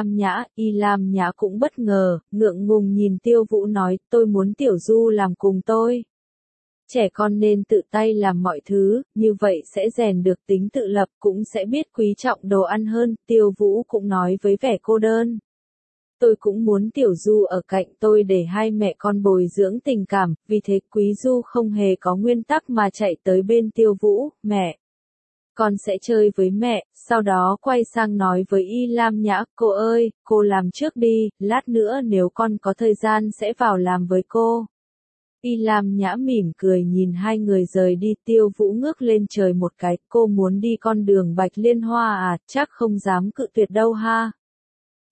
Y Lam Nhã cũng bất ngờ, ngượng ngùng nhìn Tiêu Vũ nói, tôi muốn Tiểu Du làm cùng tôi. Trẻ con nên tự tay làm mọi thứ, như vậy sẽ rèn được tính tự lập, cũng sẽ biết quý trọng đồ ăn hơn. Tiêu Vũ cũng nói với vẻ cô đơn. Tôi cũng muốn Tiểu Du ở cạnh tôi để hai mẹ con bồi dưỡng tình cảm, vì thế Quý Du không hề có nguyên tắc mà chạy tới bên Tiêu Vũ, mẹ. Con sẽ chơi với mẹ, sau đó quay sang nói với Y Lam Nhã, cô ơi, cô làm trước đi, lát nữa nếu con có thời gian sẽ vào làm với cô. Y Lam Nhã mỉm cười nhìn hai người rời đi. Tiêu Vũ ngước lên trời một cái, cô muốn đi con đường Bạch Liên Hoa à, chắc không dám cự tuyệt đâu ha.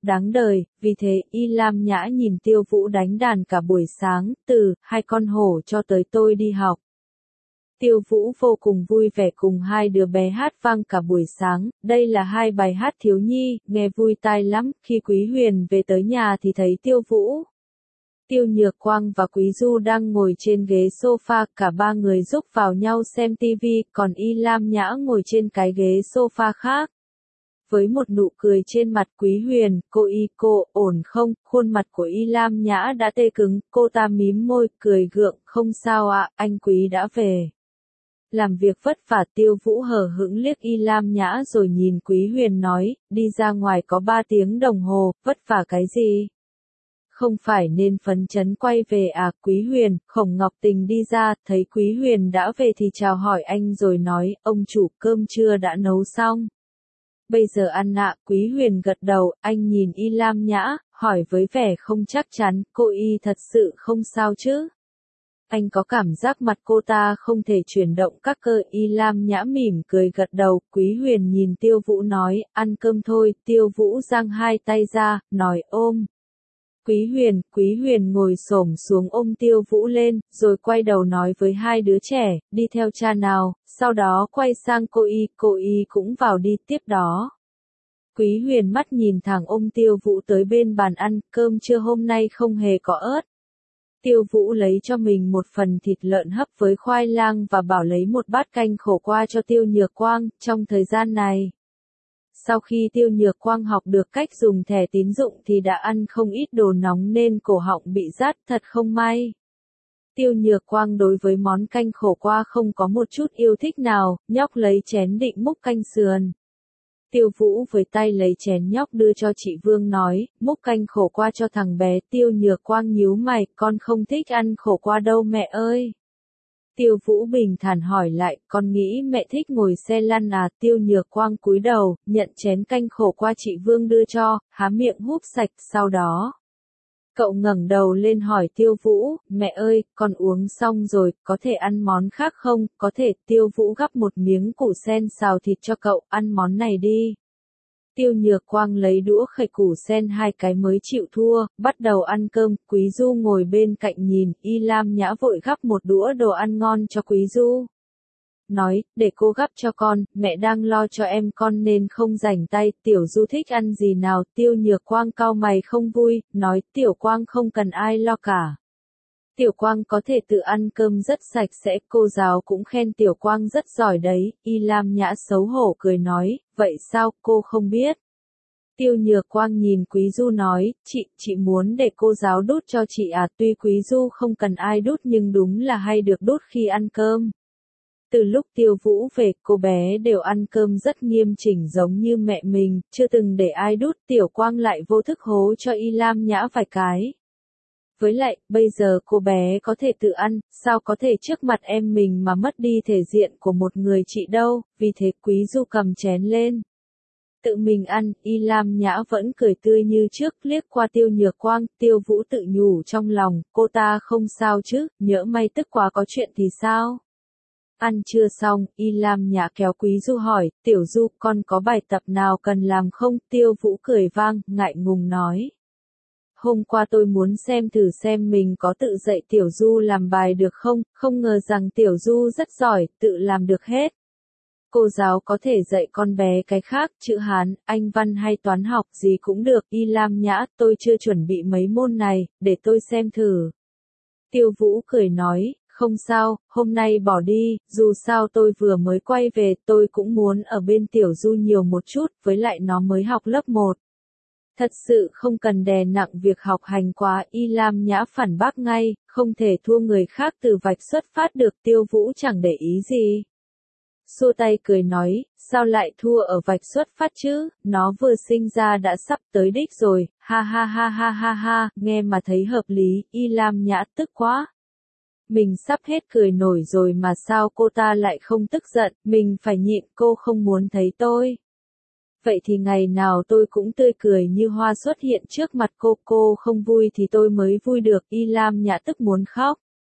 đáng đời, vì thế Y Lam Nhã nhìn Tiêu Vũ đánh đàn cả buổi sáng, từ hai con hổ cho tới tôi đi học. Tiêu Vũ vô cùng vui vẻ cùng hai đứa bé hát vang cả buổi sáng, đây là hai bài hát thiếu nhi, nghe vui tai lắm, khi Quý Huyền về tới nhà thì thấy Tiêu Vũ, Tiêu Nhược Quang và Quý Du đang ngồi trên ghế sofa, cả ba người rúc vào nhau xem tivi, còn Y Lam Nhã ngồi trên cái ghế sofa khác. Với một nụ cười trên mặt Quý Huyền, cô ổn không, khuôn mặt của Y Lam Nhã đã tê cứng, cô ta mím môi, cười gượng, không sao ạ, anh Quý đã về. Làm việc vất vả. Tiêu Vũ hờ hững liếc Y Lam Nhã rồi nhìn Quý Huyền nói, đi ra ngoài có 3 tiếng đồng hồ, vất vả cái gì? Không phải nên phấn chấn quay về à? Quý Huyền, Khổng Ngọc Tình đi ra, thấy Quý Huyền đã về thì chào hỏi anh rồi nói, ông chủ cơm trưa đã nấu xong. Bây giờ ăn ạ. Quý Huyền gật đầu, anh nhìn Y Lam Nhã, hỏi với vẻ không chắc chắn, cô Y thật sự không sao chứ? Anh có cảm giác mặt cô ta không thể chuyển động các cơ. Y Lam Nhã mỉm cười gật đầu. Quý Huyền nhìn Tiêu Vũ nói, ăn cơm thôi. Tiêu Vũ giang hai tay ra, nói ôm. Quý Huyền ngồi xổm xuống ôm Tiêu Vũ lên, rồi quay đầu nói với hai đứa trẻ, đi theo cha nào, sau đó quay sang cô Y cũng vào đi tiếp đó. Quý Huyền mắt nhìn thẳng ôm Tiêu Vũ tới bên bàn ăn, cơm trưa hôm nay không hề có ớt. Tiêu Vũ lấy cho mình một phần thịt lợn hấp với khoai lang và bảo lấy một bát canh khổ qua cho Tiêu Nhược Quang. Trong thời gian này, sau khi Tiêu Nhược Quang học được cách dùng thẻ tín dụng thì đã ăn không ít đồ nóng nên cổ họng bị rát, thật không may. Tiêu Nhược Quang đối với món canh khổ qua không có một chút yêu thích nào, nhóc lấy chén định múc canh sườn. Tiêu Vũ với tay lấy chén nhóc đưa cho chị Vương nói, múc canh khổ qua cho thằng bé. Tiêu Nhược Quang nhíu mày, con không thích ăn khổ qua đâu mẹ ơi. Tiêu Vũ bình thản hỏi lại, con nghĩ mẹ thích ngồi xe lăn à? Tiêu Nhược Quang cúi đầu, nhận chén canh khổ qua chị Vương đưa cho, há miệng húp sạch, sau đó. Cậu ngẩng đầu lên hỏi Tiêu Vũ, mẹ ơi, con uống xong rồi, có thể ăn món khác không? Có thể. Tiêu Vũ gắp một miếng củ sen xào thịt cho cậu, ăn món này đi. Tiêu Nhược Quang lấy đũa khẩy củ sen 2 cái mới chịu thua, bắt đầu ăn cơm. Quý Du ngồi bên cạnh nhìn, Y Lam Nhã vội gắp một đũa đồ ăn ngon cho Quý Du. Nói, để cô gắp cho con, mẹ đang lo cho em con nên không rảnh tay. Tiểu Du thích ăn gì nào? Tiêu Nhược Quang cau mày không vui, nói, Tiểu Quang không cần ai lo cả. Tiểu Quang có thể tự ăn cơm rất sạch sẽ, cô giáo cũng khen Tiểu Quang rất giỏi đấy. Y Lam Nhã xấu hổ cười nói, vậy sao, cô không biết? Tiêu Nhược Quang nhìn Quý Du nói, chị muốn để cô giáo đút cho chị à? Tuy Quý Du không cần ai đút nhưng đúng là hay được đút khi ăn cơm. Từ lúc Tiêu Vũ về, cô bé đều ăn cơm rất nghiêm chỉnh giống như mẹ mình, chưa từng để ai đút. Tiểu Quang lại vô thức hố cho Y Lam Nhã vài cái. Với lại, bây giờ cô bé có thể tự ăn, sao có thể trước mặt em mình mà mất đi thể diện của một người chị đâu, vì thế Quý Du cầm chén lên. Tự mình ăn. Y Lam Nhã vẫn cười tươi như trước, liếc qua Tiêu Nhược Quang. Tiêu Vũ tự nhủ trong lòng, cô ta không sao chứ, nhỡ may tức quá có chuyện thì sao? Ăn trưa xong, Y Lam Nhã kéo Quý Du hỏi, Tiểu Du, con có bài tập nào cần làm không? Tiêu Vũ cười vang, ngại ngùng nói. Hôm qua tôi muốn thử xem mình có tự dạy Tiểu Du làm bài được không, không ngờ rằng Tiểu Du rất giỏi, tự làm được hết. Cô giáo có thể dạy con bé cái khác, chữ Hán, Anh văn hay toán học gì cũng được. Y Lam Nhã, tôi chưa chuẩn bị mấy môn này, để tôi xem thử. Tiêu Vũ cười nói, không sao, hôm nay bỏ đi, dù sao tôi vừa mới quay về, tôi cũng muốn ở bên Tiểu Du nhiều một chút, với lại nó mới học lớp 1. Thật sự không cần đè nặng việc học hành quá. Y Lam Nhã phản bác ngay, không thể thua người khác từ vạch xuất phát được. Tiêu Vũ chẳng để ý gì. Xua tay cười nói, sao lại thua ở vạch xuất phát chứ, nó vừa sinh ra đã sắp tới đích rồi, ha ha ha ha ha ha, nghe mà thấy hợp lý. Y Lam Nhã tức quá. Mình sắp hết cười nổi rồi mà sao cô ta lại không tức giận, mình phải nhịn, cô không muốn thấy tôi. Vậy thì ngày nào tôi cũng tươi cười như hoa xuất hiện trước mặt cô không vui thì tôi mới vui được. Y Lam Nhã tức muốn khóc.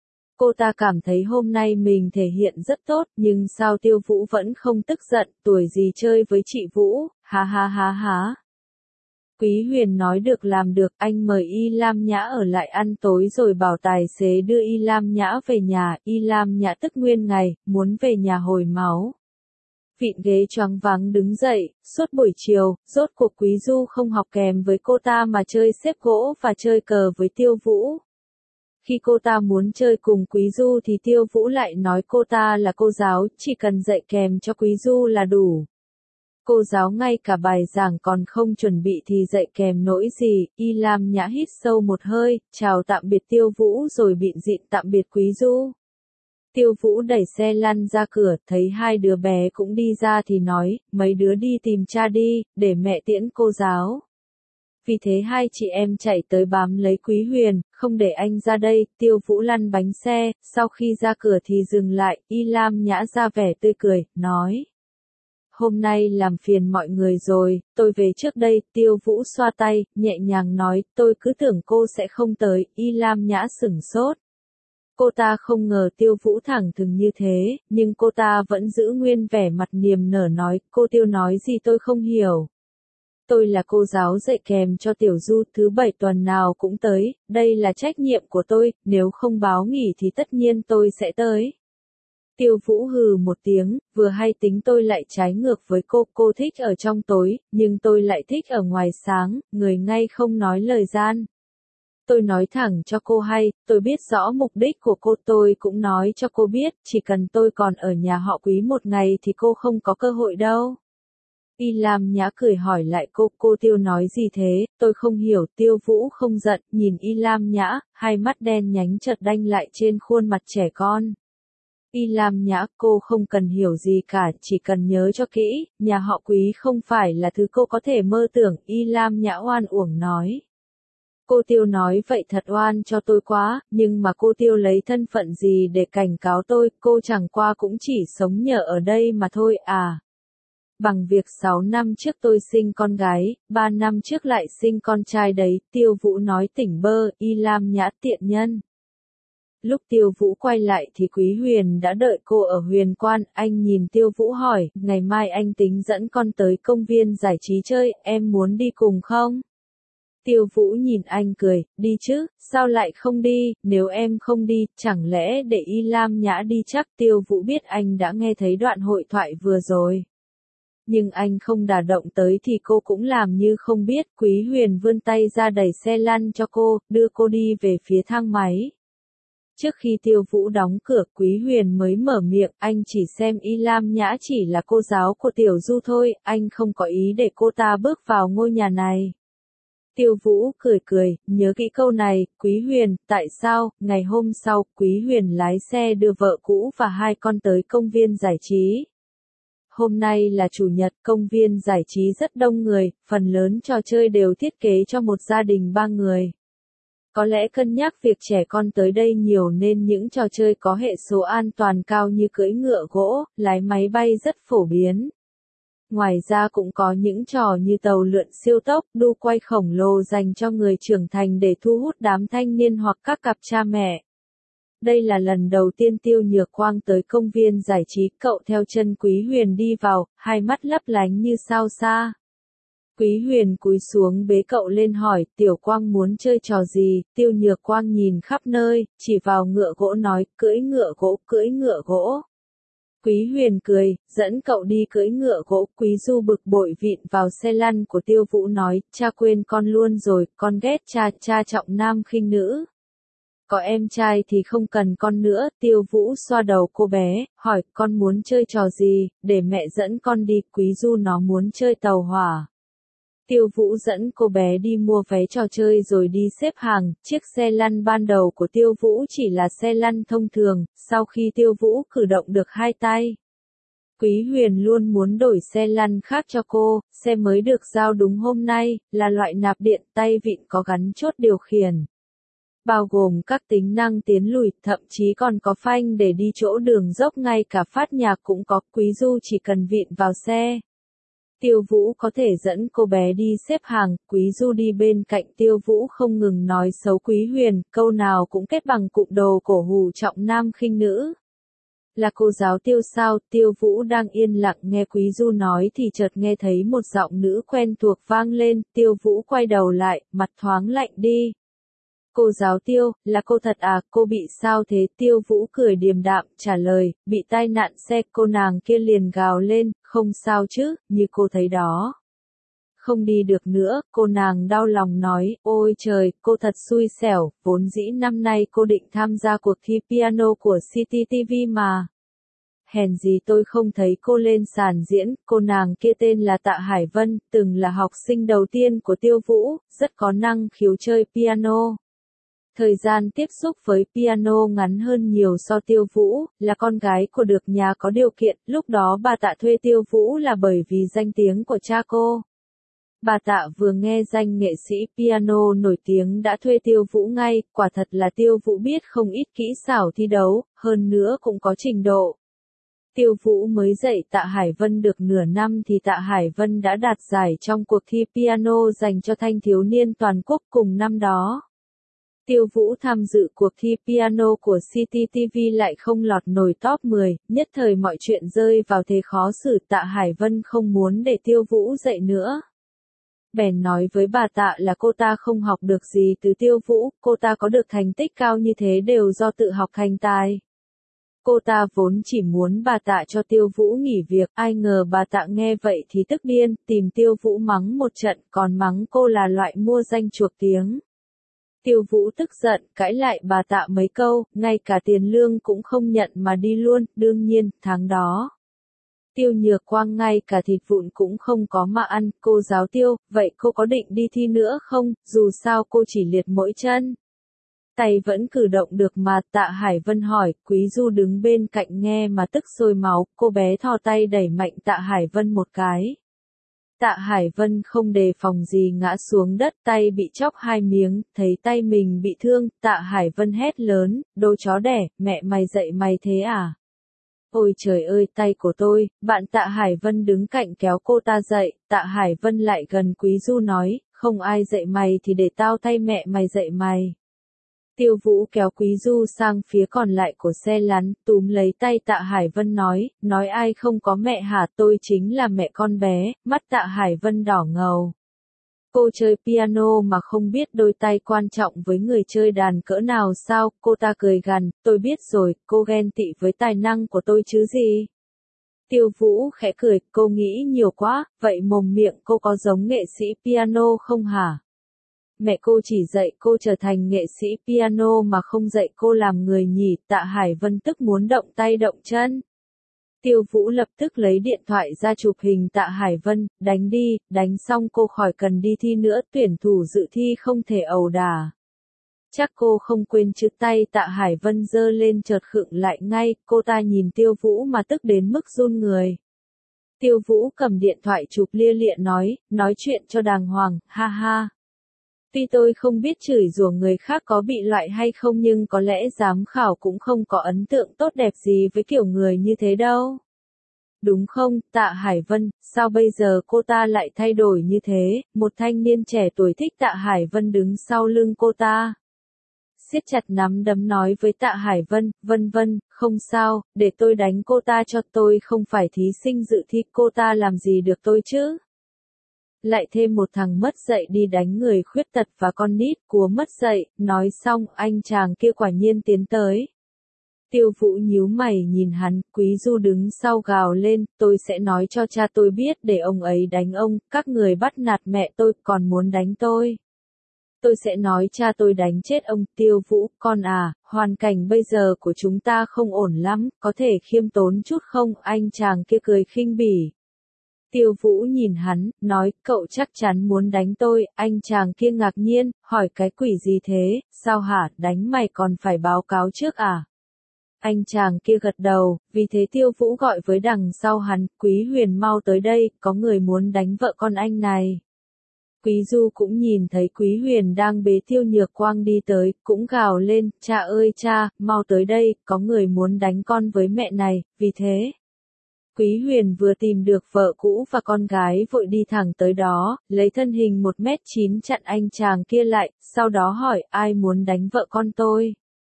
Cô ta cảm thấy hôm nay mình thể hiện rất tốt, nhưng sao Tiêu Vũ vẫn không tức giận, tuổi gì chơi với chị Vũ, ha ha ha ha. Quý Huyền nói được làm được, anh mời Y Lam Nhã ở lại ăn tối rồi bảo tài xế đưa Y Lam Nhã về nhà. Y Lam Nhã tức nguyên ngày, muốn về nhà hồi máu. Vịn ghế choáng váng đứng dậy, suốt buổi chiều, rốt cuộc Quý Du không học kèm với cô ta mà chơi xếp gỗ và chơi cờ với Tiêu Vũ. Khi cô ta muốn chơi cùng Quý Du thì Tiêu Vũ lại nói cô ta là cô giáo, chỉ cần dạy kèm cho Quý Du là đủ. Cô giáo ngay cả bài giảng còn không chuẩn bị thì dạy kèm nỗi gì. Y Lam Nhã hít sâu một hơi, chào tạm biệt Tiêu Vũ rồi bịn dịn tạm biệt Quý Du. Tiêu Vũ đẩy xe lăn ra cửa, thấy hai đứa bé cũng đi ra thì nói, mấy đứa đi tìm cha đi, để mẹ tiễn cô giáo. Vì thế hai chị em chạy tới bám lấy Quý Huyền, không để anh ra đây. Tiêu Vũ lăn bánh xe, sau khi ra cửa thì dừng lại. Y Lam Nhã ra vẻ tươi cười, nói. Hôm nay làm phiền mọi người rồi, tôi về trước đây. Tiêu Vũ xoa tay, nhẹ nhàng nói, tôi cứ tưởng cô sẽ không tới. Y Lam Nhã sửng sốt. Cô ta không ngờ Tiêu Vũ thẳng thừng như thế, nhưng cô ta vẫn giữ nguyên vẻ mặt niềm nở nói, cô Tiêu nói gì tôi không hiểu. Tôi là cô giáo dạy kèm cho Tiểu Du, thứ bảy tuần nào cũng tới, đây là trách nhiệm của tôi, nếu không báo nghỉ thì tất nhiên tôi sẽ tới. Tiêu Vũ hừ một tiếng, vừa hay tính tôi lại trái ngược với cô thích ở trong tối, nhưng tôi lại thích ở ngoài sáng, người ngay không nói lời gian. Tôi nói thẳng cho cô hay, tôi biết rõ mục đích của cô, tôi cũng nói cho cô biết, chỉ cần tôi còn ở nhà họ Quý một ngày thì cô không có cơ hội đâu. Y Lam Nhã cười hỏi lại cô Tiêu nói gì thế, tôi không hiểu. Tiêu Vũ không giận, nhìn Y Lam Nhã, hai mắt đen nhánh chợt đanh lại trên khuôn mặt trẻ con. Y Lam Nhã, cô không cần hiểu gì cả, chỉ cần nhớ cho kỹ, nhà họ Quý không phải là thứ cô có thể mơ tưởng. Y Lam Nhã oan uổng nói. Cô Tiêu nói vậy thật oan cho tôi quá, nhưng mà cô Tiêu lấy thân phận gì để cảnh cáo tôi, cô chẳng qua cũng chỉ sống nhờ ở đây mà thôi à. Bằng việc 6 năm trước tôi sinh con gái, 3 năm trước lại sinh con trai đấy. Tiêu Vũ nói tỉnh bơ. Y Lam Nhã tiện nhân. Lúc Tiêu Vũ quay lại thì Quý Huyền đã đợi cô ở Huyền Quan. Anh nhìn Tiêu Vũ hỏi, ngày mai anh tính dẫn con tới công viên giải trí chơi, em muốn đi cùng không? Tiêu Vũ nhìn anh cười, đi chứ, sao lại không đi, nếu em không đi, chẳng lẽ để Y Lam Nhã đi chắc. Tiêu Vũ biết anh đã nghe thấy đoạn hội thoại vừa rồi. Nhưng anh không đả động tới thì cô cũng làm như không biết. Quý Huyền vươn tay ra đẩy xe lăn cho cô, đưa cô đi về phía thang máy. Trước khi Tiêu Vũ đóng cửa, Quý Huyền mới mở miệng, anh chỉ xem Y Lam Nhã chỉ là cô giáo của Tiểu Du thôi, anh không có ý để cô ta bước vào ngôi nhà này. Tiêu Vũ cười, nhớ kỹ câu này. Quý Huyền, tại sao? Ngày hôm sau, Quý Huyền lái xe đưa vợ cũ và hai con tới công viên giải trí. Hôm nay là chủ nhật, công viên giải trí rất đông người, phần lớn trò chơi đều thiết kế cho một gia đình 3 người. Có lẽ cân nhắc việc trẻ con tới đây nhiều nên những trò chơi có hệ số an toàn cao như cưỡi ngựa gỗ, lái máy bay rất phổ biến. Ngoài ra cũng có những trò như tàu lượn siêu tốc, đu quay khổng lồ dành cho người trưởng thành để thu hút đám thanh niên hoặc các cặp cha mẹ. Đây là lần đầu tiên Tiêu Nhược Quang tới công viên giải trí, cậu theo chân Quý Huyền đi vào, hai mắt lấp lánh như sao xa. Quý Huyền cúi xuống bế cậu lên hỏi, Tiểu Quang muốn chơi trò gì? Tiêu Nhược Quang nhìn khắp nơi, chỉ vào ngựa gỗ nói, cưỡi ngựa gỗ, cưỡi ngựa gỗ. Quý Huyền cười, dẫn cậu đi cưỡi ngựa gỗ. Quý Du bực bội vịn vào xe lăn của Tiêu Vũ nói, cha quên con luôn rồi, con ghét cha trọng nam khinh nữ. Có em trai thì không cần con nữa. Tiêu Vũ xoa đầu cô bé, hỏi, con muốn chơi trò gì, để mẹ dẫn con đi. Quý Du nó muốn chơi tàu hỏa. Tiêu Vũ dẫn cô bé đi mua vé trò chơi rồi đi xếp hàng. Chiếc xe lăn ban đầu của Tiêu Vũ chỉ là xe lăn thông thường, sau khi Tiêu Vũ cử động được hai tay. Quý Huyền luôn muốn đổi xe lăn khác cho cô, xe mới được giao đúng hôm nay, là loại nạp điện, tay vịn có gắn chốt điều khiển. Bao gồm các tính năng tiến lùi, thậm chí còn có phanh để đi chỗ đường dốc, ngay cả phát nhạc cũng có. Quý Du chỉ cần vịn vào xe. Tiêu Vũ có thể dẫn cô bé đi xếp hàng, Quý Du đi bên cạnh Tiêu Vũ không ngừng nói xấu Quý Huyền, câu nào cũng kết bằng cụm đồ cổ hủ trọng nam khinh nữ. Là cô giáo Tiêu sao? Tiêu Vũ đang yên lặng nghe Quý Du nói thì chợt nghe thấy một giọng nữ quen thuộc vang lên, Tiêu Vũ quay đầu lại, mặt thoáng lạnh đi. Cô giáo Tiêu, là cô thật à, cô bị sao thế? Tiêu Vũ cười điềm đạm, trả lời, bị tai nạn xe. Cô nàng kia liền gào lên, không sao chứ, như cô thấy đó. Không đi được nữa, cô nàng đau lòng nói, ôi trời, cô thật xui xẻo, vốn dĩ năm nay cô định tham gia cuộc thi piano của City TV mà. Hèn gì tôi không thấy cô lên sàn diễn, cô nàng kia tên là Tạ Hải Vân, từng là học sinh đầu tiên của Tiêu Vũ, rất có năng khiếu chơi piano. Thời gian tiếp xúc với piano ngắn hơn nhiều so Tiêu Vũ, là con gái của được nhà có điều kiện, lúc đó bà Tạ thuê Tiêu Vũ là bởi vì danh tiếng của cha cô. Bà Tạ vừa nghe danh nghệ sĩ piano nổi tiếng đã thuê Tiêu Vũ ngay, quả thật là Tiêu Vũ biết không ít kỹ xảo thi đấu, hơn nữa cũng có trình độ. Tiêu Vũ mới dạy Tạ Hải Vân được nửa năm thì Tạ Hải Vân đã đạt giải trong cuộc thi piano dành cho thanh thiếu niên toàn quốc cùng năm đó. Tiêu Vũ tham dự cuộc thi piano của City TV lại không lọt nổi top 10, nhất thời mọi chuyện rơi vào thế khó xử. Tạ Hải Vân không muốn để Tiêu Vũ dạy nữa. Bèn nói với bà Tạ là cô ta không học được gì từ Tiêu Vũ, cô ta có được thành tích cao như thế đều do tự học thành tài. Cô ta vốn chỉ muốn bà Tạ cho Tiêu Vũ nghỉ việc, ai ngờ bà Tạ nghe vậy thì tức điên, tìm Tiêu Vũ mắng một trận, còn mắng cô là loại mua danh chuộc tiếng. Tiêu Vũ tức giận, cãi lại bà Tạ mấy câu, ngay cả tiền lương cũng không nhận mà đi luôn, đương nhiên, tháng đó. Tiêu Nhược Quang ngay cả thịt vụn cũng không có mà ăn, cô giáo Tiêu, vậy cô có định đi thi nữa không, dù sao cô chỉ liệt mỗi chân. Tay vẫn cử động được mà. Tạ Hải Vân hỏi, Quý Du đứng bên cạnh nghe mà tức sôi máu, cô bé thò tay đẩy mạnh Tạ Hải Vân một cái. Tạ Hải Vân không đề phòng gì ngã xuống đất, tay bị chóc hai miếng, thấy tay mình bị thương, Tạ Hải Vân hét lớn, đồ chó đẻ, mẹ mày dạy mày thế à? Ôi trời ơi, tay của tôi. Bạn Tạ Hải Vân đứng cạnh kéo cô ta dậy, Tạ Hải Vân lại gần Quý Du nói, không ai dạy mày thì để tao thay mẹ mày dạy mày. Tiêu Vũ kéo Quý Du sang phía còn lại của xe lăn, túm lấy tay Tạ Hải Vân nói ai không có mẹ hả, tôi chính là mẹ con bé. Mắt Tạ Hải Vân đỏ ngầu. Cô chơi piano mà không biết đôi tay quan trọng với người chơi đàn cỡ nào sao? Cô ta cười gằn, tôi biết rồi, cô ghen tị với tài năng của tôi chứ gì? Tiêu Vũ khẽ cười, cô nghĩ nhiều quá, vậy mồm miệng cô có giống nghệ sĩ piano không hả? Mẹ cô chỉ dạy cô trở thành nghệ sĩ piano mà không dạy cô làm người nhỉ. Tạ Hải Vân tức muốn động tay động chân. Tiêu Vũ lập tức lấy điện thoại ra chụp hình Tạ Hải Vân, đánh đi, đánh xong cô khỏi cần đi thi nữa, tuyển thủ dự thi không thể ẩu đả. Chắc cô không quên chứ. Tay Tạ Hải Vân giơ lên chợt khựng lại ngay, cô ta nhìn Tiêu Vũ mà tức đến mức run người. Tiêu Vũ cầm điện thoại chụp lia lịa nói chuyện cho đàng hoàng, ha ha. Tuy tôi không biết chửi rủa người khác có bị loại hay không nhưng có lẽ giám khảo cũng không có ấn tượng tốt đẹp gì với kiểu người như thế đâu. Đúng không, Tạ Hải Vân, sao bây giờ cô ta lại thay đổi như thế? Một thanh niên trẻ tuổi thích Tạ Hải Vân đứng sau lưng cô ta. Siết chặt nắm đấm nói với Tạ Hải Vân, Vân, không sao, để tôi đánh cô ta cho, tôi không phải thí sinh dự thi, cô ta làm gì được tôi chứ? Lại thêm một thằng mất dạy đi đánh người khuyết tật và con nít của mất dạy. Nói xong anh chàng kia quả nhiên tiến tới. Tiêu Vũ nhíu mày nhìn hắn, Quý Du đứng sau gào lên, tôi sẽ nói cho cha tôi biết để ông ấy đánh ông, các người bắt nạt mẹ tôi còn muốn đánh tôi. Tôi sẽ nói cha tôi đánh chết ông. Tiêu Vũ, con à, hoàn cảnh bây giờ của chúng ta không ổn lắm, có thể khiêm tốn chút không? Anh chàng kia cười khinh bỉ. Tiêu Vũ nhìn hắn, nói, cậu chắc chắn muốn đánh tôi. Anh chàng kia ngạc nhiên, hỏi cái quỷ gì thế, sao hả, đánh mày còn phải báo cáo trước à? Anh chàng kia gật đầu, vì thế Tiêu Vũ gọi với đằng sau hắn, Quý Huyền mau tới đây, có người muốn đánh vợ con anh này. Quý Du cũng nhìn thấy Quý Huyền đang bế Tiêu Nhược Quang đi tới, cũng gào lên, cha ơi cha, mau tới đây, có người muốn đánh con với mẹ này, vì thế. Quý Huyền vừa tìm được vợ cũ và con gái vội đi thẳng tới đó, lấy thân hình 1m9 chặn anh chàng kia lại, sau đó hỏi ai muốn đánh vợ con tôi.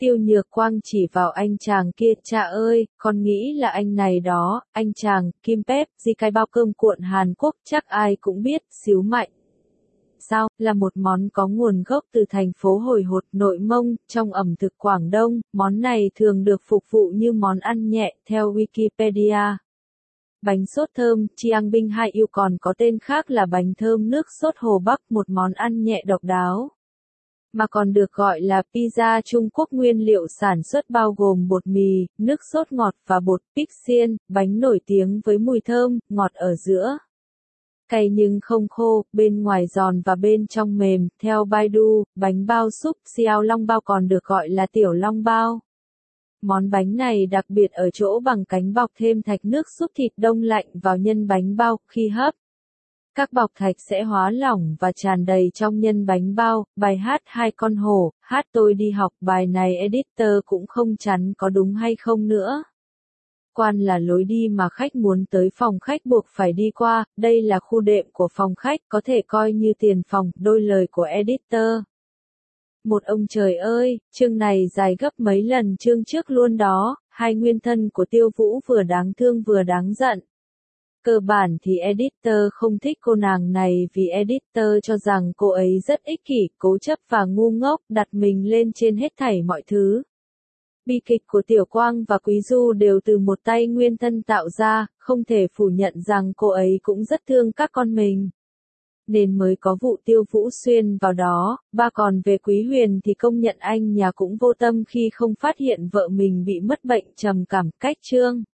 Tiêu Nhược Quang chỉ vào anh chàng kia, cha ơi, con nghĩ là anh này đó, anh chàng, Kim Pep, gì cái bao cơm cuộn Hàn Quốc, chắc ai cũng biết, xíu mạnh. Sao, là một món có nguồn gốc từ thành phố Hồi Hột, Nội Mông, trong ẩm thực Quảng Đông, món này thường được phục vụ như món ăn nhẹ, theo Wikipedia. Bánh sốt thơm, Chiang Binh Hai Yêu còn có tên khác là bánh thơm nước sốt Hồ Bắc, một món ăn nhẹ độc đáo, mà còn được gọi là pizza Trung Quốc. Nguyên liệu sản xuất bao gồm bột mì, nước sốt ngọt và bột bích xiên, bánh nổi tiếng với mùi thơm, ngọt ở giữa. Cay nhưng không khô, bên ngoài giòn và bên trong mềm, theo Baidu, bánh bao súp, xiao long bao còn được gọi là tiểu long bao. Món bánh này đặc biệt ở chỗ bằng cánh bọc thêm thạch nước súp thịt đông lạnh vào nhân bánh bao, khi hấp. Các bọc thạch sẽ hóa lỏng và tràn đầy trong nhân bánh bao. Bài hát Hai con hổ, hát tôi đi học, bài này editor cũng không chắn có đúng hay không nữa. Quan là lối đi mà khách muốn tới phòng khách buộc phải đi qua, đây là khu đệm của phòng khách, có thể coi như tiền phòng, đôi lời của editor. Một ông trời ơi, chương này dài gấp mấy lần chương trước luôn đó, hai nguyên thân của Tiêu Vũ vừa đáng thương vừa đáng giận. Cơ bản thì editor không thích cô nàng này vì editor cho rằng cô ấy rất ích kỷ, cố chấp và ngu ngốc, đặt mình lên trên hết thảy mọi thứ. Bi kịch của Tiểu Quang và Quý Du đều từ một tay nguyên thân tạo ra, không thể phủ nhận rằng cô ấy cũng rất thương các con mình. Nên mới có vụ Tiêu Vũ xuyên vào đó. Ba còn về Quý Huyền thì công nhận anh nhà cũng vô tâm khi không phát hiện vợ mình bị mất bệnh trầm cảm. Cách chương